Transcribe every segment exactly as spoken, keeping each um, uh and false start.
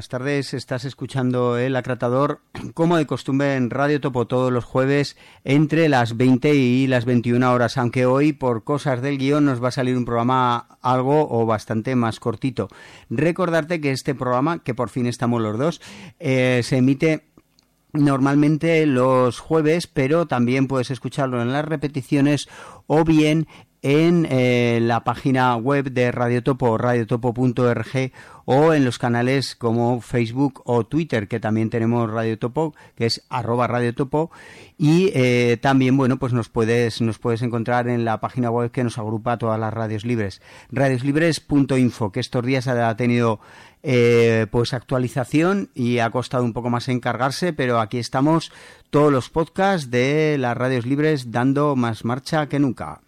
buenas tardes. Estás escuchando El Acratador, como de costumbre en Radio Topo, todos los jueves entre las veinte y las veintiuna horas, aunque hoy por cosas del guión nos va a salir un programa algo o bastante más cortito. Recordarte que este programa, que por fin estamos los dos, eh, se emite normalmente los jueves, pero también puedes escucharlo en las repeticiones o bien en eh, la página web de Radio Topo, radiotopo punto org, o en los canales como Facebook o Twitter, que también tenemos Radio Topo, que es arroba Radio Topo, y eh, también, bueno, pues nos puedes nos puedes encontrar en la página web que nos agrupa todas las radios libres, radioslibres punto info, que estos días ha tenido eh, pues actualización y ha costado un poco más encargarse, pero aquí estamos todos los podcasts de las radios libres dando más marcha que nunca.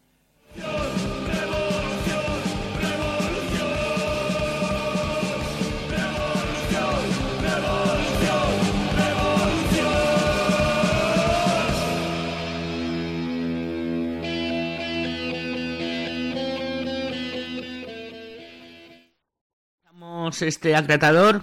Este acratador,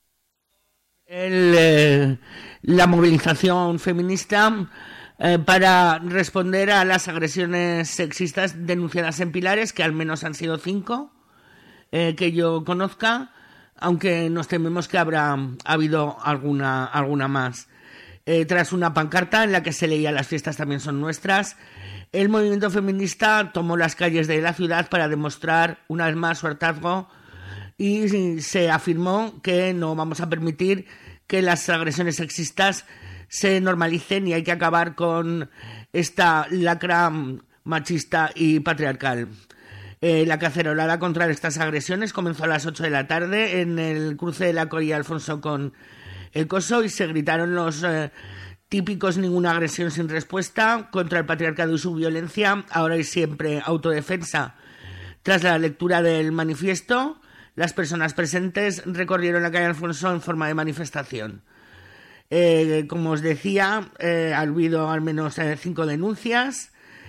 el, eh, la movilización feminista eh, para responder a las agresiones sexistas denunciadas en Pilares, que al menos han sido cinco, eh, que yo conozca, aunque nos tememos que habrá habido alguna, alguna más. Eh, tras una pancarta en la que se leía "Las fiestas también son nuestras", el movimiento feminista tomó las calles de la ciudad para demostrar una vez más su hartazgo y se afirmó que no vamos a permitir que las agresiones sexistas se normalicen y hay que acabar con esta lacra machista y patriarcal. Eh, la cacerolada contra estas agresiones comenzó a las ocho de la tarde en el cruce de la Colla Alfonso con el Coso y se gritaron los eh, típicos "ninguna agresión sin respuesta", contra el patriarcado y su violencia, ahora y siempre autodefensa. Tras la lectura del manifiesto, las personas presentes recorrieron la calle Alfonso en forma de manifestación. Eh, como os decía, eh, ha habido al menos eh, cinco denuncias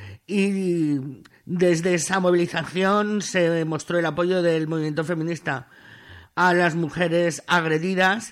y desde esa movilización se demostró el apoyo del movimiento feminista a las mujeres agredidas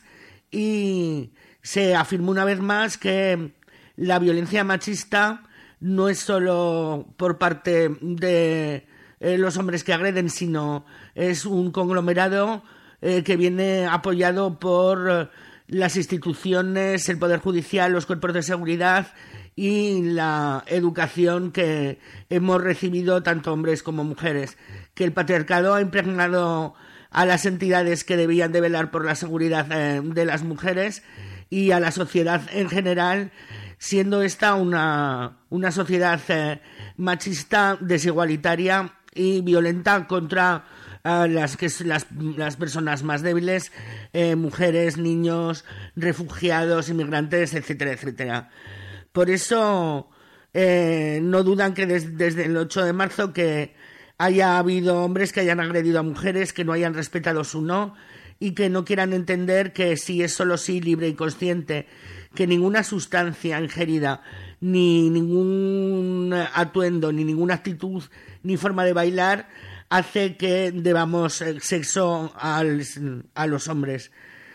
y se afirmó una vez más que la violencia machista no es solo por parte de Eh, los hombres que agreden, sino es un conglomerado eh, que viene apoyado por eh, las instituciones, el Poder Judicial, los cuerpos de seguridad y la educación que hemos recibido tanto hombres como mujeres, que el patriarcado ha impregnado a las entidades que debían de velar por la seguridad eh, de las mujeres y a la sociedad en general, siendo esta una, una sociedad eh, machista, desigualitaria y violenta contra uh, las, que, las, las personas más débiles, eh, mujeres, niños, refugiados, inmigrantes, etcétera, etcétera. Por eso eh, no dudan que des, desde el ocho de marzo que haya habido hombres que hayan agredido a mujeres, que no hayan respetado su no y que no quieran entender que sí es solo sí, libre y consciente, que ninguna sustancia ingerida, ni ningún atuendo, ni ninguna actitud, ni forma de bailar hace que debamos sexo al, a los hombres.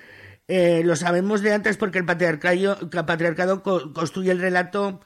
Eh, lo sabemos de antes porque el patriarcado, el patriarcado co- construye el relato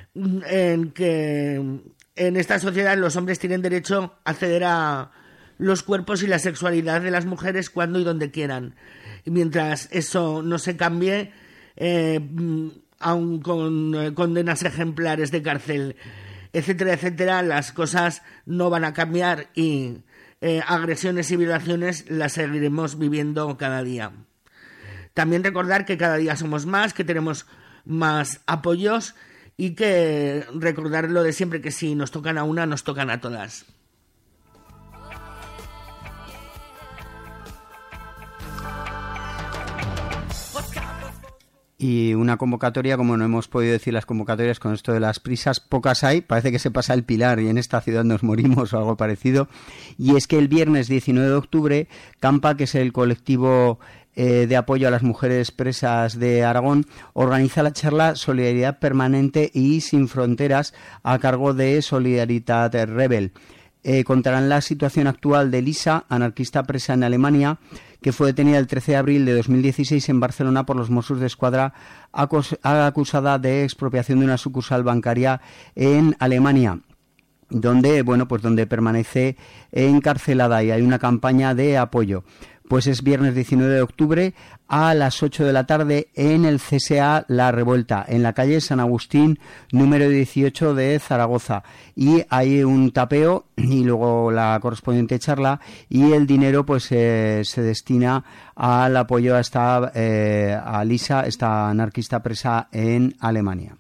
en que en esta sociedad los hombres tienen derecho a acceder a los cuerpos y la sexualidad de las mujeres cuando y donde quieran. Y mientras eso no se cambie, eh, aun con eh, condenas ejemplares de cárcel, etcétera, etcétera, las cosas no van a cambiar y eh, agresiones y violaciones las seguiremos viviendo cada día. También recordar que cada día somos más, que tenemos más apoyos y que recordar lo de siempre, que si nos tocan a una, nos tocan a todas. Y una convocatoria, como no hemos podido decir las convocatorias con esto de las prisas, pocas hay, parece que se pasa el Pilar y en esta ciudad nos morimos o algo parecido, y es que el viernes diecinueve de octubre, Campa, que es el colectivo eh, de apoyo a las mujeres presas de Aragón, organiza la charla Solidaridad Permanente y Sin Fronteras a cargo de Solidaritat Rebel. Eh, contarán la situación actual de Lisa, anarquista presa en Alemania, que fue detenida el trece de abril de dos mil dieciséis en Barcelona por los Mossos d'Esquadra, acusada de expropiación de una sucursal bancaria en Alemania, donde, bueno, pues donde permanece encarcelada, y hay una campaña de apoyo. Pues es viernes diecinueve de octubre a las ocho de la tarde en el C S A La Revuelta, en la calle San Agustín, número dieciocho de Zaragoza. Y hay un tapeo y luego la correspondiente charla, y el dinero pues eh, se destina al apoyo a esta eh, a Lisa, esta anarquista presa en Alemania.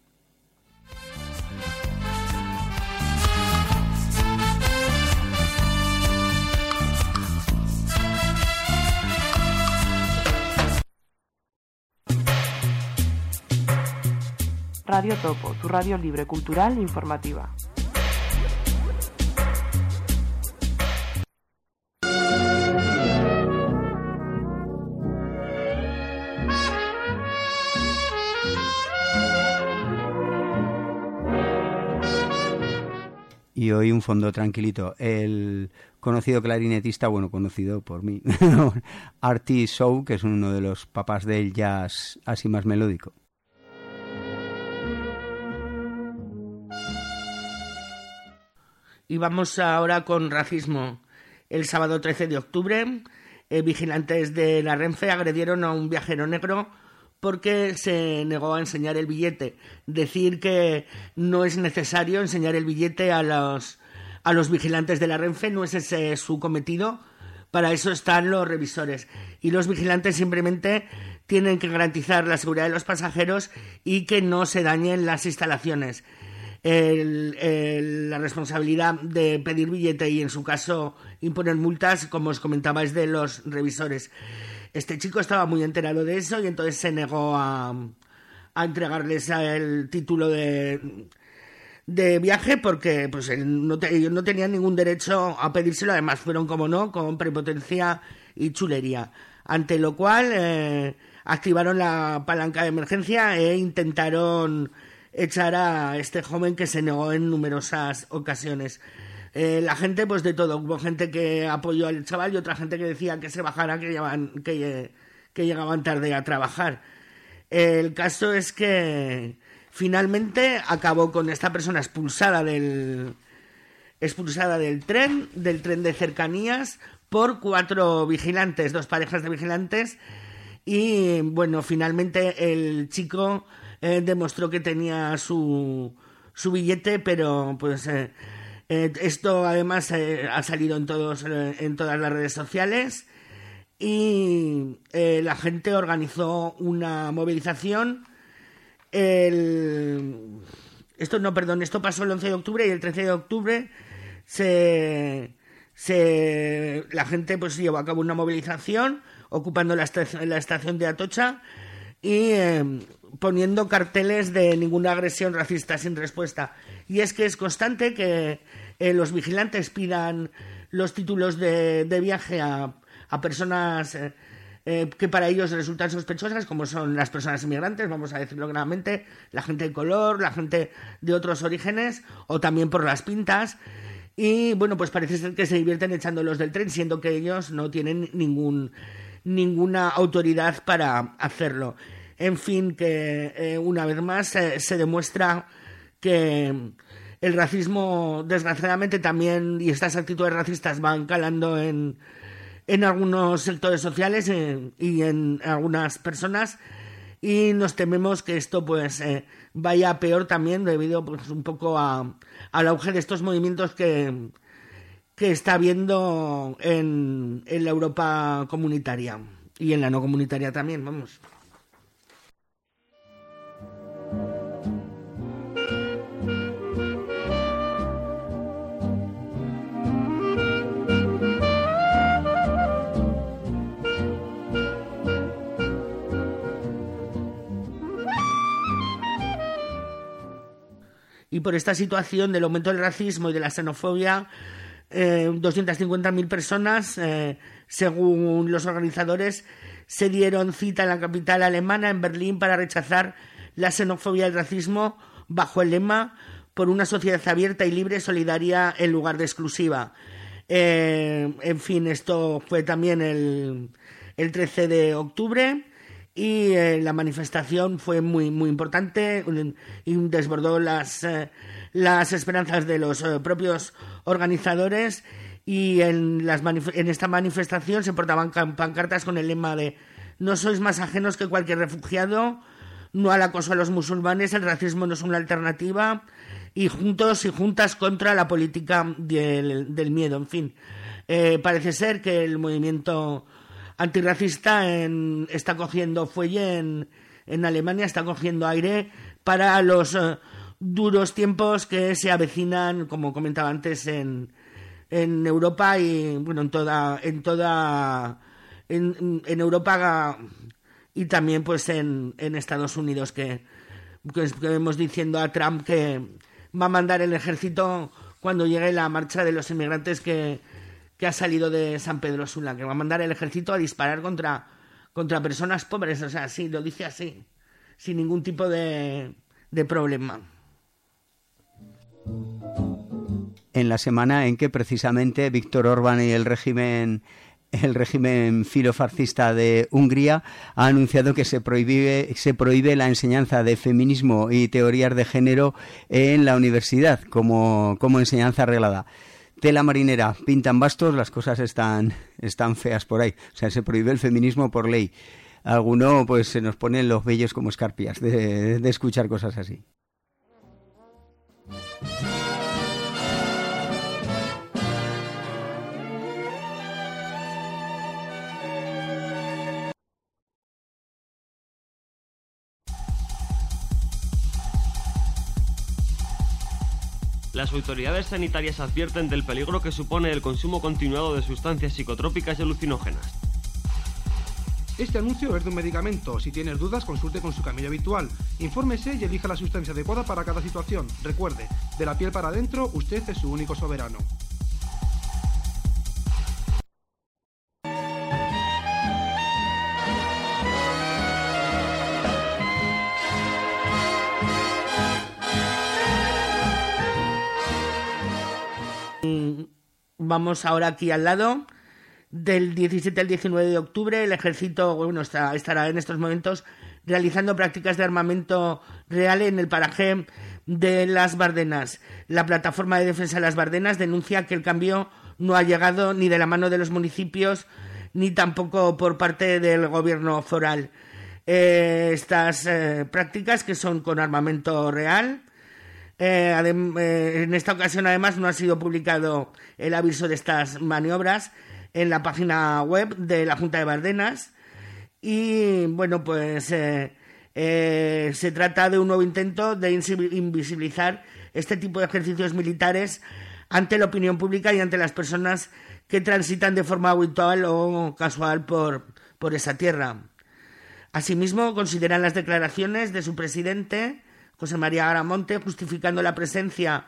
Radio Topo, tu radio libre, cultural e informativa. Y hoy un fondo tranquilito. El conocido clarinetista, bueno, conocido por mí, Artie Shaw, que es uno de los papás del jazz así más melódico. Y vamos ahora con racismo. El sábado trece de octubre, eh, vigilantes de la Renfe agredieron a un viajero negro porque se negó a enseñar el billete. Decir que no es necesario enseñar el billete a los, a los vigilantes de la Renfe, no es ese su cometido. Para eso están los revisores. Y los vigilantes simplemente tienen que garantizar la seguridad de los pasajeros y que no se dañen las instalaciones. El, el, la responsabilidad de pedir billete y en su caso imponer multas, como os comentaba, es de los revisores. Este chico estaba muy enterado de eso y entonces se negó a, a entregarles el título de, de viaje porque pues él no te, ellos no tenían ningún derecho a pedírselo. Además fueron, como no, con prepotencia y chulería, ante lo cual eh, activaron la palanca de emergencia e intentaron echar a este joven que se negó en numerosas ocasiones. Eh, la gente, pues de todo. Hubo gente que apoyó al chaval y otra gente que decía que se bajara, que llegaban, que, que llegaban tarde a trabajar. El caso es que finalmente acabó con esta persona expulsada del expulsada del tren, del tren de cercanías, por cuatro vigilantes, dos parejas de vigilantes, y bueno, finalmente el chico Eh, demostró que tenía su, su billete, pero pues eh, eh, esto además eh, ha salido en todos eh, en todas las redes sociales y eh, la gente organizó una movilización. El, esto no, perdón, esto pasó el once de octubre y el trece de octubre se, se la gente pues llevó a cabo una movilización ocupando la, estación, la estación de Atocha y eh, poniendo carteles de ninguna agresión racista sin respuesta. Y es que es constante que eh, los vigilantes pidan los títulos de, de viaje a, a personas eh, eh, que para ellos resultan sospechosas, como son las personas inmigrantes, vamos a decirlo claramente, la gente de color, la gente de otros orígenes, o también por las pintas. Y bueno, pues parece ser que se divierten echándolos del tren, siendo que ellos no tienen ningún ninguna autoridad para hacerlo. En fin, que eh, una vez más eh, se demuestra que el racismo, desgraciadamente también, y estas actitudes racistas van calando en, en algunos sectores sociales eh, y en algunas personas, y nos tememos que esto pues eh, vaya peor también debido pues un poco a, al auge de estos movimientos que que está habiendo en, en la Europa comunitaria y en la no comunitaria también, vamos. Y por esta situación del aumento del racismo y de la xenofobia, Eh, doscientas cincuenta mil personas, eh, según los organizadores, se dieron cita en la capital alemana, en Berlín, para rechazar la xenofobia y el racismo bajo el lema "por una sociedad abierta y libre, solidaria en lugar de exclusiva". Eh, en fin, esto fue también el, el trece de octubre y eh, la manifestación fue muy muy importante y desbordó las, eh, las esperanzas de los eh, propios organizadores, y en, las manif- en esta manifestación se portaban pancartas con el lema de "no sois más ajenos que cualquier refugiado", "no al acoso a los musulmanes, el racismo no es una alternativa", y "juntos y juntas contra la política del, del miedo". En fin, eh, parece ser que el movimiento antirracista en, está cogiendo fuelle en, en Alemania, está cogiendo aire para los eh, duros tiempos que se avecinan, como comentaba antes, en, en Europa y bueno, en toda en toda en, en Europa y también pues en, en Estados Unidos, que, que, que vemos diciendo a Trump que va a mandar el ejército cuando llegue la marcha de los inmigrantes que, que ha salido de San Pedro Sula, que va a mandar el ejército a disparar contra, contra personas pobres. O sea, sí, lo dice así, sin ningún tipo de, de problema. En la semana en que precisamente Víctor Orbán y el régimen el régimen filofascista de Hungría ha anunciado que se prohíbe se prohíbe la enseñanza de feminismo y teorías de género en la universidad como, como enseñanza reglada. Tela marinera, pintan bastos, las cosas están, están feas por ahí. O sea, se prohíbe el feminismo por ley. Alguno pues se nos ponen los vellos como escarpias de, de escuchar cosas así. Las autoridades sanitarias advierten del peligro que supone el consumo continuado de sustancias psicotrópicas y alucinógenas. Este anuncio es de un medicamento. Si tienes dudas, consulte con su camello habitual. Infórmese y elija la sustancia adecuada para cada situación. Recuerde, de la piel para adentro, usted es su único soberano. Vamos ahora aquí al lado. Del diecisiete al diecinueve de octubre, el ejército bueno, está, estará en estos momentos realizando prácticas de armamento real en el paraje de Las Bardenas. La plataforma de defensa de Las Bardenas denuncia que el cambio no ha llegado ni de la mano de los municipios ni tampoco por parte del gobierno foral. Eh, estas eh, prácticas, que son con armamento real, eh, adem- eh, en esta ocasión además no ha sido publicado el aviso de estas maniobras en la página web de la Junta de Bardenas, y bueno pues eh, eh, se trata de un nuevo intento de invisibilizar este tipo de ejercicios militares ante la opinión pública y ante las personas que transitan de forma habitual o casual por, por esa tierra. Asimismo, consideran las declaraciones de su presidente, José María Garamonte, justificando la presencia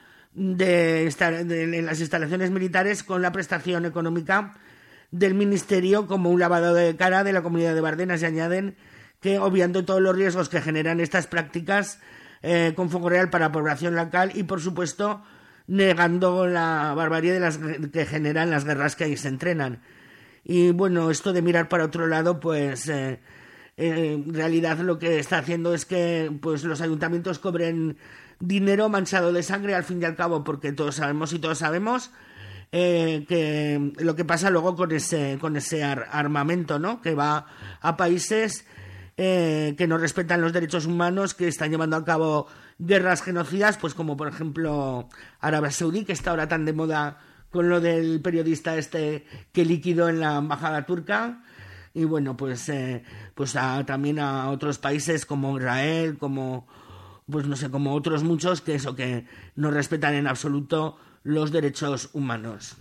de, esta, de en las instalaciones militares con la prestación económica del Ministerio como un lavado de cara de la comunidad de Bardenas, y añaden que, obviando todos los riesgos que generan estas prácticas eh, con fuego real para la población local, y por supuesto negando la barbarie de las que generan las guerras que ahí se entrenan. Y bueno, esto de mirar para otro lado, pues eh, eh, en realidad lo que está haciendo es que pues los ayuntamientos cobren dinero manchado de sangre, al fin y al cabo, porque todos sabemos y todos sabemos eh, que lo que pasa luego con ese con ese ar- armamento, ¿no? Que va a países eh, que no respetan los derechos humanos, que están llevando a cabo guerras genocidas, pues como por ejemplo Arabia Saudí, que está ahora tan de moda con lo del periodista este que liquidó en la embajada turca. Y bueno, pues eh, pues a, también a otros países como Israel, como pues no sé, como otros muchos que eso, que no respetan en absoluto los derechos humanos.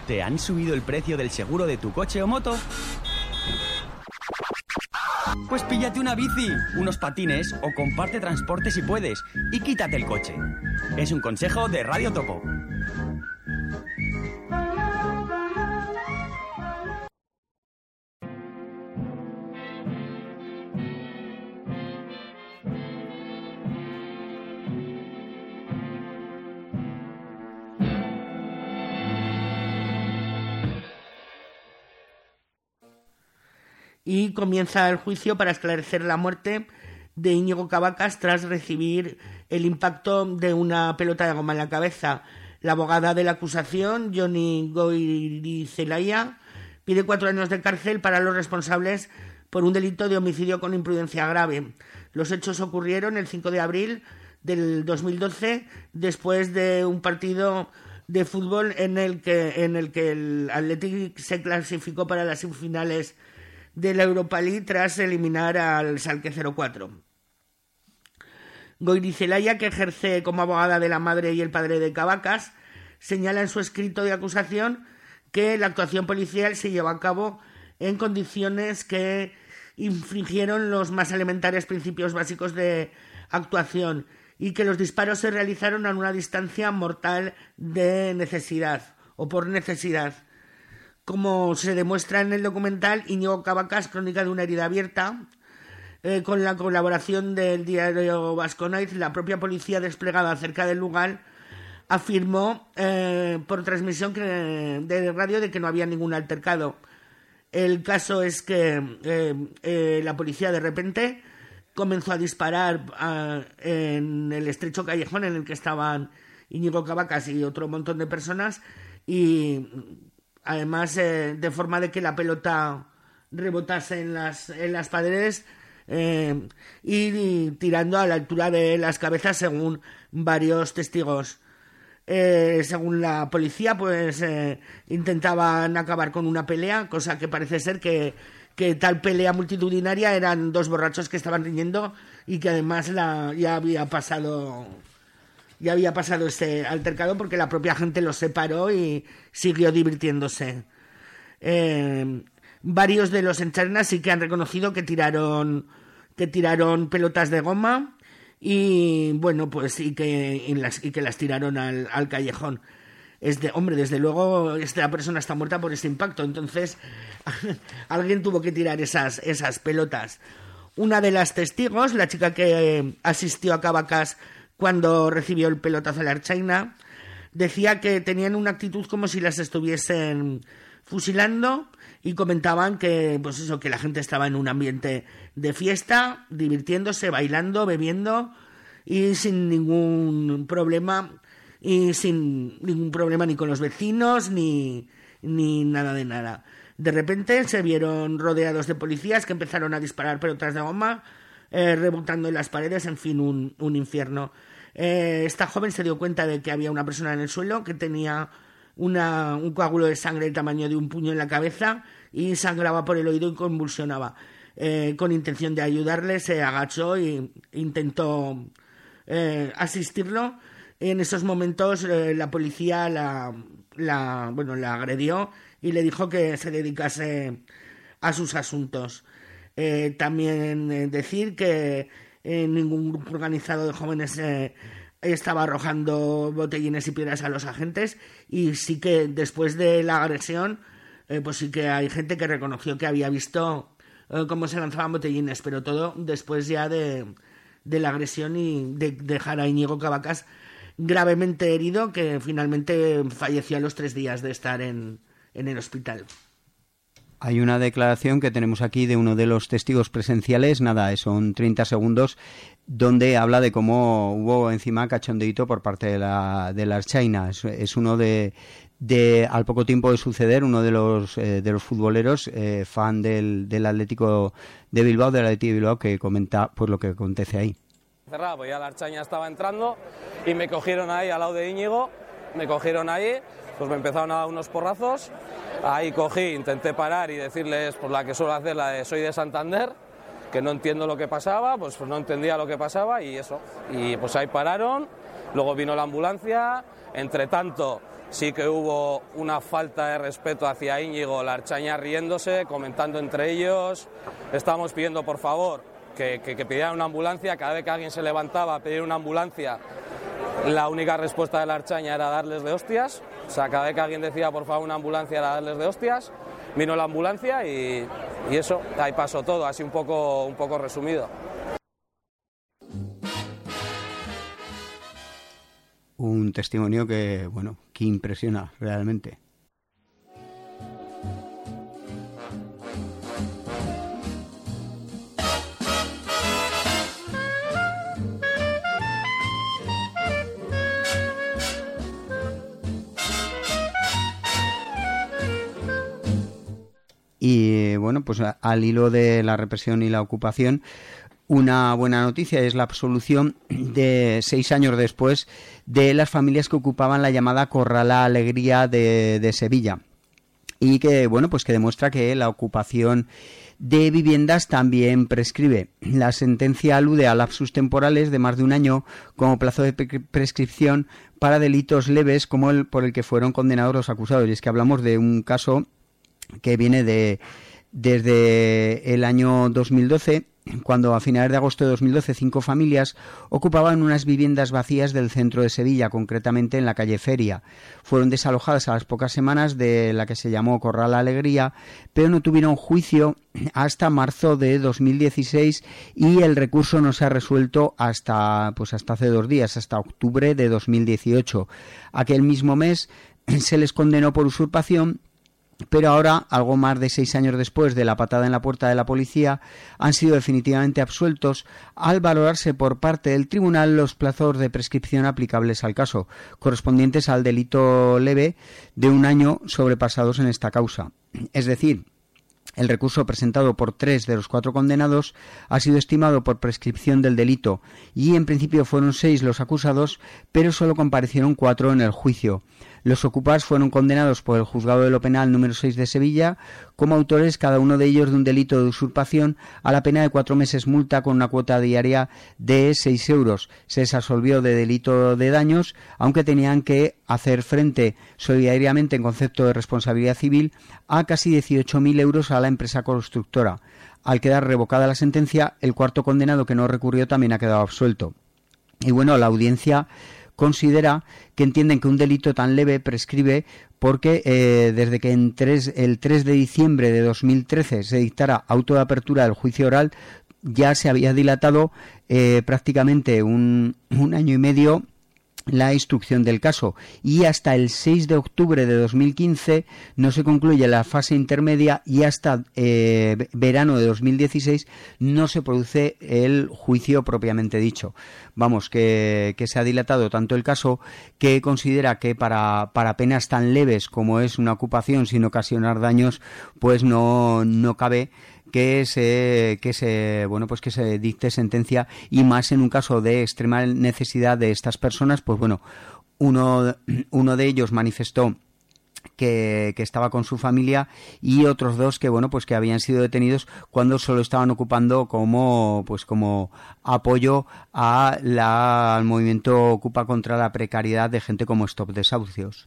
¿Te han subido el precio del seguro de tu coche o moto? Pues píllate una bici, unos patines o comparte transporte si puedes y quítate el coche. Es un consejo de Radio Topo. Y comienza el juicio para esclarecer la muerte de Íñigo Cabacas tras recibir el impacto de una pelota de goma en la cabeza. La abogada de la acusación, Johnny Goirizelaya, pide cuatro años de cárcel para los responsables por un delito de homicidio con imprudencia grave. Los hechos ocurrieron el cinco de abril del dos mil doce, después de un partido de fútbol en el que, en el que el Athletic se clasificó para las semifinales de la Europa League tras eliminar al Schalke cero cuatro. Goirizelaya, que ejerce como abogada de la madre y el padre de Cabacas, señala en su escrito de acusación que la actuación policial se llevó a cabo en condiciones que infringieron los más elementares principios básicos de actuación y que los disparos se realizaron a una distancia mortal de necesidad o por necesidad. Como se demuestra en el documental Íñigo Cabacas, crónica de una herida abierta, eh, con la colaboración del diario Vasco Night, la propia policía desplegada cerca del lugar afirmó eh, por transmisión que, de radio de que no había ningún altercado. El caso es que eh, eh, la policía de repente comenzó a disparar a, en el estrecho callejón en el que estaban Íñigo Cabacas y otro montón de personas y además eh, de forma de que la pelota rebotase en las, en las paredes eh, y, y tirando a la altura de las cabezas según varios testigos. Eh, según la policía, pues eh, intentaban acabar con una pelea, cosa que parece ser que, que tal pelea multitudinaria eran dos borrachos que estaban riñendo y que además la, ya había pasado... Ya había pasado ese altercado porque la propia gente los separó y siguió divirtiéndose. Eh, varios de los encharnas sí que han reconocido que tiraron, que tiraron pelotas de goma y bueno, pues y que, y las, y que las tiraron al, al callejón. Es de, hombre, desde luego esta persona está muerta por este impacto, entonces alguien tuvo que tirar esas, esas pelotas. Una de las testigos, la chica que asistió a Cabacas cuando recibió el pelotazo a la Ertzaina, decía que tenían una actitud como si las estuviesen fusilando y comentaban que, pues eso, que la gente estaba en un ambiente de fiesta, divirtiéndose, bailando, bebiendo y sin ningún problema y sin ningún problema ni con los vecinos ni, ni nada de nada. De repente se vieron rodeados de policías que empezaron a disparar pelotas de goma, eh, rebotando en las paredes, en fin, un, un infierno. Eh, esta joven se dio cuenta de que había una persona en el suelo que tenía una, un coágulo de sangre del tamaño de un puño en la cabeza y sangraba por el oído y convulsionaba. Eh, con intención de ayudarle, se agachó e intentó eh, asistirlo. En esos momentos eh, la policía la, la, bueno, la agredió y le dijo que se dedicase a sus asuntos. Eh, también eh, decir que eh, ningún grupo organizado de jóvenes eh, estaba arrojando botellines y piedras a los agentes y sí que después de la agresión eh, pues sí que hay gente que reconoció que había visto eh, cómo se lanzaban botellines, pero todo después ya de, de la agresión y de dejar a Íñigo Cabacas gravemente herido, que finalmente falleció a los tres días de estar en, en el hospital. Hay una declaración que tenemos aquí de uno de los testigos presenciales, nada, son treinta segundos, donde habla de cómo hubo encima cachondeíto por parte de la, de la Ertzaina. Es, es uno de, de, al poco tiempo de suceder, uno de los, eh, de los futboleros, eh, fan del, del Atlético de Bilbao, del Atlético de Bilbao, que comenta pues lo que acontece ahí. Cerrado, pues ya la Ertzaina estaba entrando y me cogieron ahí al lado de Íñigo, me cogieron ahí, pues me empezaron a dar unos porrazos. Ahí cogí, intenté parar y decirles por la que suelo hacer, la de soy de Santander, que no entiendo lo que pasaba, pues, pues no entendía lo que pasaba y eso. Y pues ahí pararon, luego vino la ambulancia, entre tanto sí que hubo una falta de respeto hacia Íñigo, la Archaña riéndose, comentando entre ellos, estábamos pidiendo por favor que, que, que pidieran una ambulancia, cada vez que alguien se levantaba a pedir una ambulancia, la única respuesta de la Archaña era darles de hostias, o sea, cada vez que alguien decía por favor una ambulancia era darles de hostias, vino la ambulancia y, y eso, ahí pasó todo, así un poco, un poco resumido. Un testimonio que, bueno, que impresiona realmente. Y bueno, pues al hilo de la represión y la ocupación, una buena noticia es la absolución de seis años después de las familias que ocupaban la llamada Corrala Alegría de, de Sevilla, y que bueno, pues que demuestra que la ocupación de viviendas también prescribe. La sentencia alude a lapsus temporales de más de un año como plazo de prescripción para delitos leves como el por el que fueron condenados los acusados. Y es que hablamos de un caso que viene de desde el año dos mil doce, cuando a finales de agosto de dos mil doce cinco familias ocupaban unas viviendas vacías del centro de Sevilla, concretamente en la calle Feria. Fueron desalojadas a las pocas semanas de la que se llamó Corral Alegría, pero no tuvieron juicio hasta marzo de dos mil dieciséis y el recurso no se ha resuelto hasta, pues hasta hace dos días, hasta octubre de dos mil dieciocho. Aquel mismo mes se les condenó por usurpación, pero ahora, algo más de seis años después de la patada en la puerta de la policía, han sido definitivamente absueltos al valorarse por parte del tribunal los plazos de prescripción aplicables al caso, correspondientes al delito leve de un año sobrepasados en esta causa. Es decir, el recurso presentado por tres de los cuatro condenados ha sido estimado por prescripción del delito y en principio fueron seis los acusados, pero solo comparecieron cuatro en el juicio. Los ocupas fueron condenados por el Juzgado de lo Penal número seis de Sevilla como autores cada uno de ellos de un delito de usurpación a la pena de cuatro meses multa con una cuota diaria de seis euros. Se les absolvió de delito de daños, aunque tenían que hacer frente solidariamente en concepto de responsabilidad civil a casi dieciocho mil euros a la empresa constructora. Al quedar revocada la sentencia, el cuarto condenado que no recurrió también ha quedado absuelto. Y bueno, la audiencia considera que entienden que un delito tan leve prescribe porque eh, desde que en tres, el tres de diciembre de dos mil trece se dictara auto de apertura del juicio oral, ya se había dilatado eh, prácticamente un, un año y medio la instrucción del caso, y hasta el seis de octubre de dos mil quince no se concluye la fase intermedia y hasta eh, verano de dos mil dieciséis no se produce el juicio propiamente dicho. Vamos, que, que se ha dilatado tanto el caso que considera que para, para penas tan leves como es una ocupación sin ocasionar daños, pues no, no cabe que se que se bueno pues que se dicte sentencia, y más en un caso de extrema necesidad de estas personas. Pues bueno, uno uno de ellos manifestó que, que estaba con su familia, y otros dos que bueno pues que habían sido detenidos cuando solo estaban ocupando como pues como apoyo a la, al movimiento Ocupa contra la precariedad de gente como Stop Desahucios.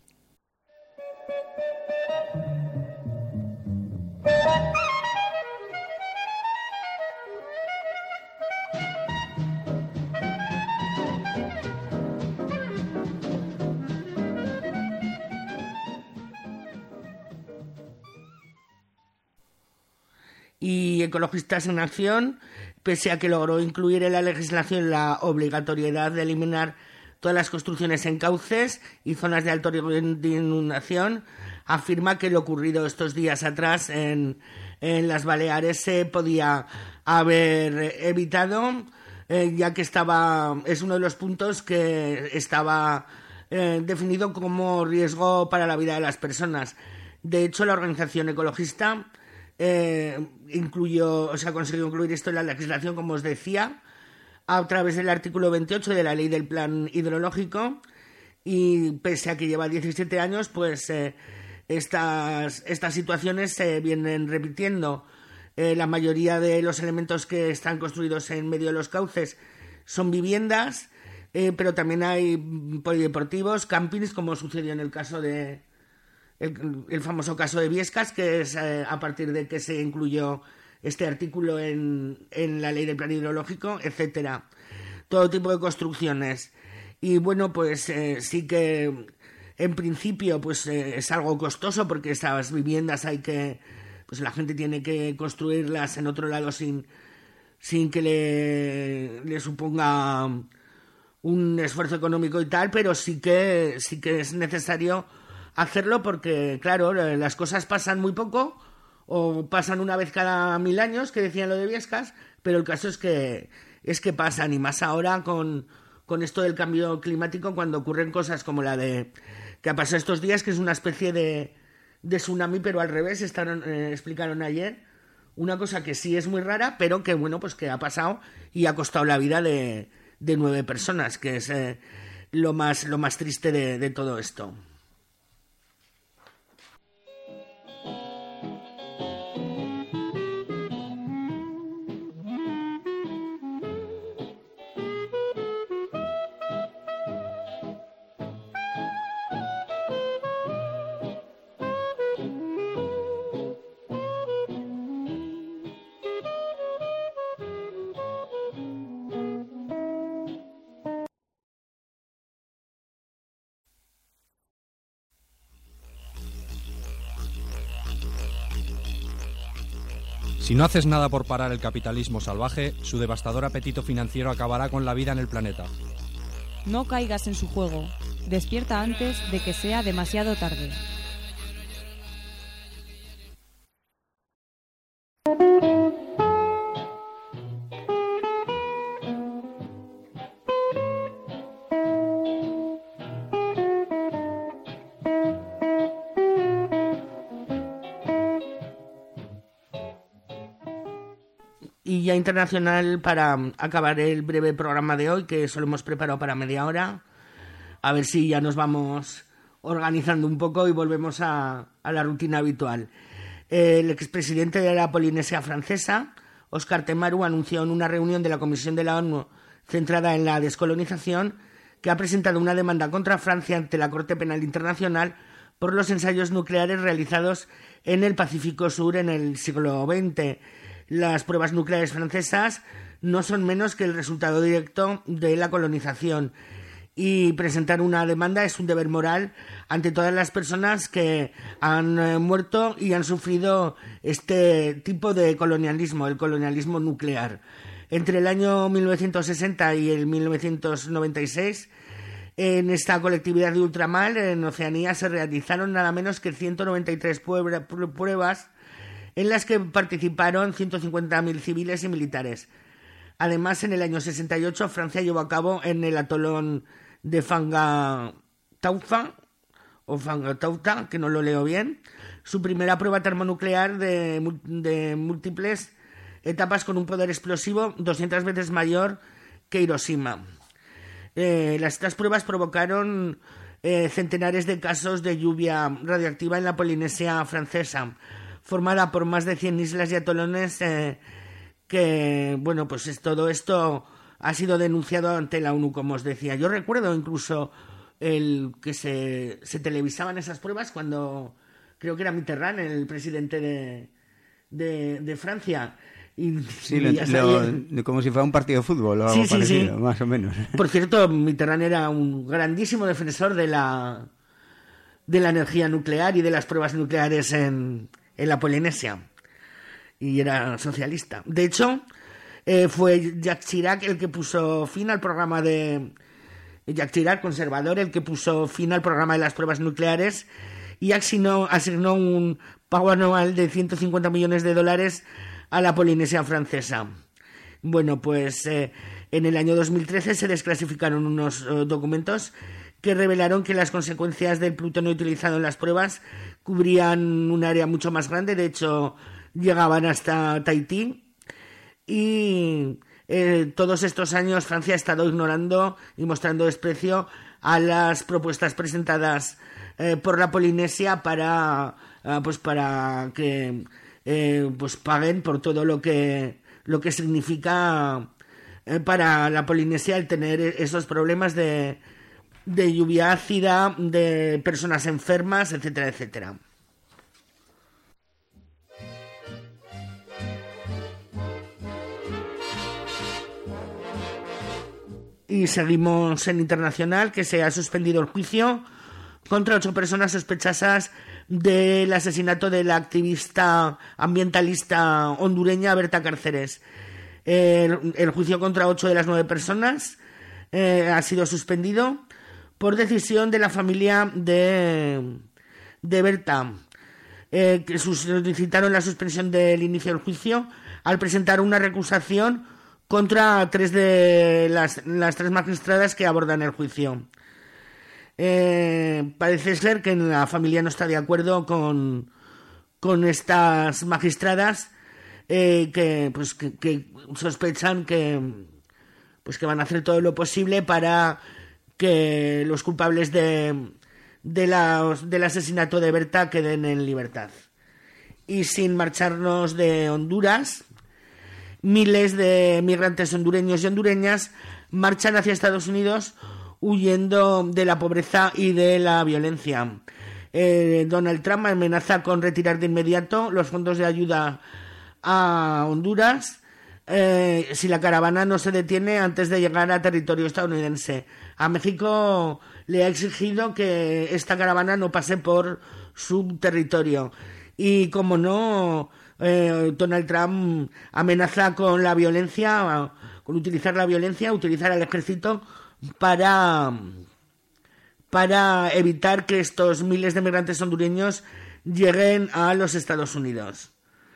Y Ecologistas en Acción, pese a que logró incluir en la legislación la obligatoriedad de eliminar todas las construcciones en cauces y zonas de alto riesgo de inundación, afirma que lo ocurrido estos días atrás en, en las Baleares se podía haber evitado, eh, ya que estaba es uno de los puntos que estaba eh, definido como riesgo para la vida de las personas. De hecho, la organización ecologista Eh, incluyó, o sea, consiguió incluir esto en la legislación, como os decía, a través del artículo veintiocho de la ley del plan hidrológico, y pese a que lleva diecisiete años, pues eh, estas, estas situaciones se vienen repitiendo. Eh, la mayoría de los elementos que están construidos en medio de los cauces son viviendas, eh, pero también hay polideportivos, campings, como sucedió en el caso de el, el famoso caso de Biescas, que es eh, a partir de que se incluyó este artículo en, en la ley del plan hidrológico, etcétera. Todo tipo de construcciones. Y bueno, pues eh, sí que en principio pues eh, es algo costoso, porque estas viviendas hay que, pues la gente tiene que construirlas en otro lado sin, sin que le, le suponga un esfuerzo económico y tal, pero sí que sí que es necesario hacerlo, porque claro, las cosas pasan muy poco o pasan una vez cada mil años, que decían lo de Biescas, pero el caso es que es que pasan, y más ahora con, con esto del cambio climático, cuando ocurren cosas como la de que ha pasado estos días, que es una especie de, de tsunami, pero al revés. Estaron, eh, explicaron ayer una cosa que sí es muy rara, pero que bueno, pues que ha pasado y ha costado la vida de, de nueve personas, que es eh, lo más lo más triste de, de todo esto. Si no haces nada por parar el capitalismo salvaje, su devastador apetito financiero acabará con la vida en el planeta. No caigas en su juego. Despierta antes de que sea demasiado tarde. Y ya internacional, para acabar el breve programa de hoy, que solo hemos preparado para media hora, a ver si ya nos vamos organizando un poco y volvemos a, a la rutina habitual. El expresidente de la Polinesia Francesa, Óscar Temaru, anunció en una reunión de la Comisión de la ONU centrada en la descolonización que ha presentado una demanda contra Francia ante la Corte Penal Internacional por los ensayos nucleares realizados en el Pacífico Sur en el siglo veinte. Las pruebas nucleares francesas no son menos que el resultado directo de la colonización, y presentar una demanda es un deber moral ante todas las personas que han eh, muerto y han sufrido este tipo de colonialismo, el colonialismo nuclear. Entre el año mil novecientos sesenta y el mil novecientos noventa y seis, en esta colectividad de ultramar, en Oceanía, se realizaron nada menos que ciento noventa y tres pruebas en las que participaron ciento cincuenta mil civiles y militares. Además, en el año sesenta y ocho, Francia llevó a cabo en el atolón de Fangataufa, o Fangatauta, que no lo leo bien, su primera prueba termonuclear de, de múltiples etapas con un poder explosivo doscientas veces mayor que Hiroshima. Eh, las, estas pruebas provocaron eh, centenares de casos de lluvia radioactiva en la Polinesia Francesa, formada por más de cien islas y atolones, eh, que, bueno, pues es, todo esto ha sido denunciado ante la ONU, como os decía. Yo recuerdo incluso el que se, se televisaban esas pruebas cuando creo que era Mitterrand, el presidente de, de, de Francia. Y, sí, y lo, lo, como si fuera un partido de fútbol o algo sí, sí, parecido, sí. Más o menos. Por cierto, Mitterrand era un grandísimo defensor de la, de la energía nuclear y de las pruebas nucleares en... en la Polinesia, y era socialista. De hecho, eh, fue Jacques Chirac el que puso fin al programa de... Jacques Chirac, conservador, el que puso fin al programa de las pruebas nucleares y asignó, asignó un pago anual de ciento cincuenta millones de dólares a la Polinesia Francesa. Bueno, pues eh, en el año dos mil trece se desclasificaron unos uh, documentos que revelaron que las consecuencias del plutonio utilizado en las pruebas cubrían un área mucho más grande. De hecho, llegaban hasta Tahití. Y eh, todos estos años Francia ha estado ignorando y mostrando desprecio a las propuestas presentadas eh, por la Polinesia para, eh, pues para que eh, pues paguen por todo lo que, lo que significa eh, para la Polinesia el tener esos problemas de, de lluvia ácida, de personas enfermas, etcétera, etcétera. Y seguimos en internacional, que se ha suspendido el juicio contra ocho personas sospechosas del asesinato de la activista ambientalista hondureña Berta Cáceres. El, el juicio contra ocho de las nueve personas eh, ha sido suspendido por decisión de la familia de, de Berta, eh, que solicitaron la suspensión del inicio del juicio al presentar una recusación contra tres de las, las tres magistradas que abordan el juicio. Eh, parece ser que la familia no está de acuerdo con, con estas magistradas eh, que, pues, que, que sospechan que, pues, que van a hacer todo lo posible para que los culpables de, de la, del asesinato de Berta queden en libertad. Y sin marcharnos de Honduras, miles de migrantes hondureños y hondureñas marchan hacia Estados Unidos huyendo de la pobreza y de la violencia. Eh, Donald Trump amenaza con retirar de inmediato los fondos de ayuda a Honduras eh, si la caravana no se detiene antes de llegar a territorio estadounidense. A México le ha exigido que esta caravana no pase por su territorio. Y como no, eh, Donald Trump amenaza con la violencia, con utilizar la violencia, utilizar al ejército para, para evitar que estos miles de migrantes hondureños lleguen a los Estados Unidos.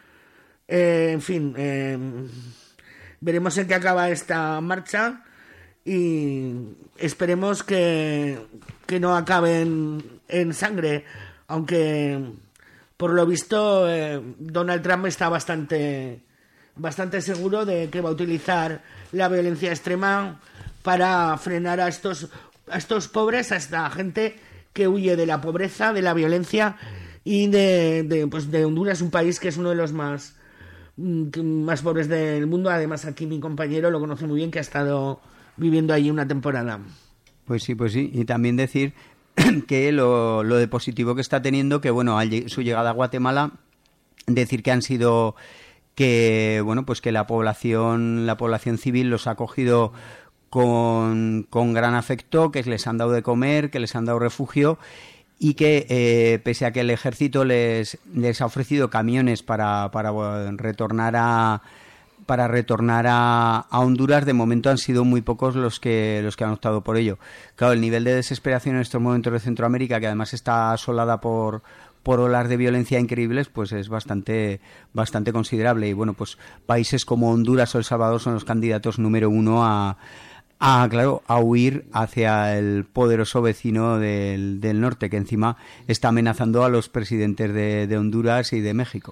Eh, en fin, eh, veremos en qué acaba esta marcha y esperemos que, que no acabe en, en sangre, aunque por lo visto eh, Donald Trump está bastante, bastante seguro de que va a utilizar la violencia extrema para frenar a estos, a estos pobres, a esta gente que huye de la pobreza, de la violencia y de, de, pues de Honduras, un país que es uno de los más, más pobres del mundo. Además, aquí mi compañero lo conoce muy bien, que ha estado viviendo allí una temporada. Pues sí, pues sí. Y también decir que lo, lo de positivo que está teniendo, que bueno, al su llegada a Guatemala, decir que han sido, que bueno, pues que la población, la población civil los ha acogido con, con gran afecto, que les han dado de comer, que les han dado refugio y que eh, pese a que el ejército les, les ha ofrecido camiones para, para retornar a para retornar a, a Honduras, de momento han sido muy pocos los que los que han optado por ello. Claro, el nivel de desesperación en estos momentos de Centroamérica, que además está asolada por por olas de violencia increíbles, pues es bastante bastante considerable. Y bueno, pues países como Honduras o El Salvador son los candidatos número uno a a claro a huir hacia el poderoso vecino del, del norte, que encima está amenazando a los presidentes de, de Honduras y de México.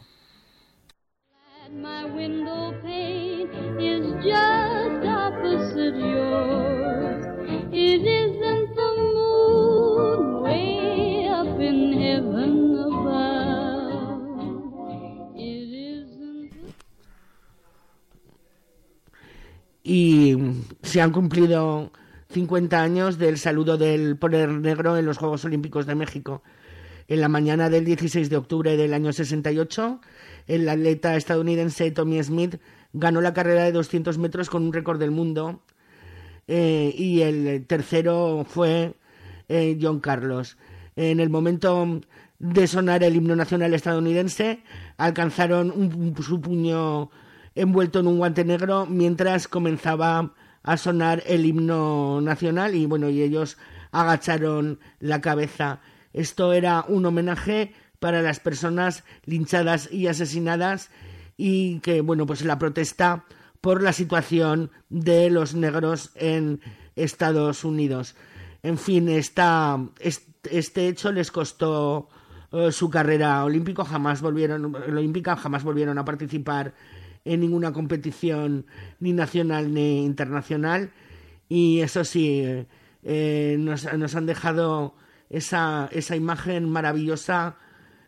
Y se han cumplido cincuenta años del saludo del poner negro en los Juegos Olímpicos de México. En la mañana del dieciséis de octubre del año sesenta y ocho, el atleta estadounidense Tommy Smith ganó la carrera de doscientos metros con un récord del mundo, eh, y el tercero fue eh, John Carlos. En el momento de sonar el himno nacional estadounidense, alcanzaron un, un, su puño envuelto en un guante negro mientras comenzaba a sonar el himno nacional, y bueno, y ellos agacharon la cabeza. Esto era un homenaje para las personas linchadas y asesinadas, y que bueno, pues la protesta por la situación de los negros en Estados Unidos. En fin, esta, este hecho les costó uh, su carrera olímpica. Jamás volvieron, olímpica, jamás volvieron a participar en ninguna competición ni nacional ni internacional, y eso sí, eh, nos, nos han dejado esa, esa imagen maravillosa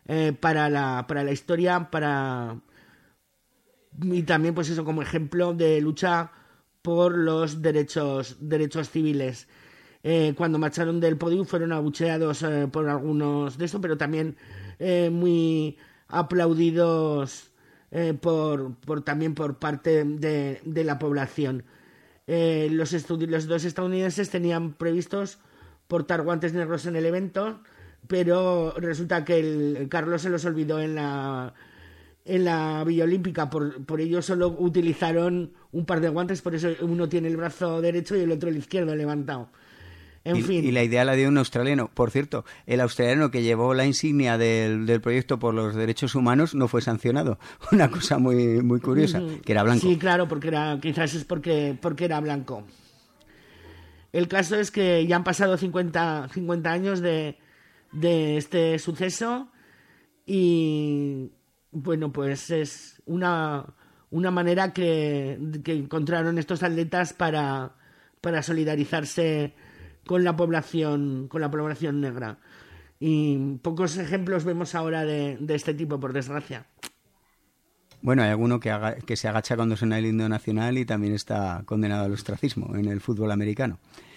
eh, para la para la historia, para y también pues eso como ejemplo de lucha por los derechos derechos civiles. Eh, cuando marcharon del podio fueron abucheados eh, por algunos de eso, pero también eh, muy aplaudidos eh, por, por también por parte de, de la población. Eh, los, estudi- los dos estadounidenses tenían previstos portar guantes negros en el evento, pero resulta que el, el Carlos se los olvidó en la en la Villa Olímpica, por, por ello solo utilizaron un par de guantes, por eso uno tiene el brazo derecho y el otro el izquierdo levantado. En y, fin. y la idea la dio un australiano. Por cierto, el australiano que llevó la insignia del, del proyecto por los derechos humanos no fue sancionado. Una cosa muy muy curiosa, uh-huh. que era blanco. Sí, claro, porque era, quizás es porque, porque era blanco. El caso es que ya han pasado cincuenta, cincuenta años de, de este suceso y, bueno, pues es una, una manera que, que encontraron estos atletas para, para solidarizarse con la población con la población negra. Y pocos ejemplos vemos ahora de, de este tipo, por desgracia. Bueno, hay alguno que, haga, que se agacha cuando suena el himno nacional y también está condenado al ostracismo en el fútbol americano.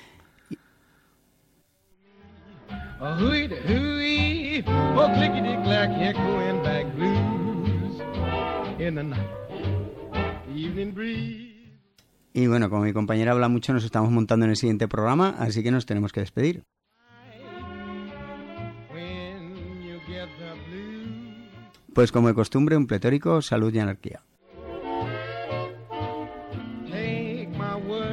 Y bueno, como mi compañera habla mucho, nos estamos montando en el siguiente programa, así que nos tenemos que despedir. Pues como de costumbre, un pletórico, salud y anarquía.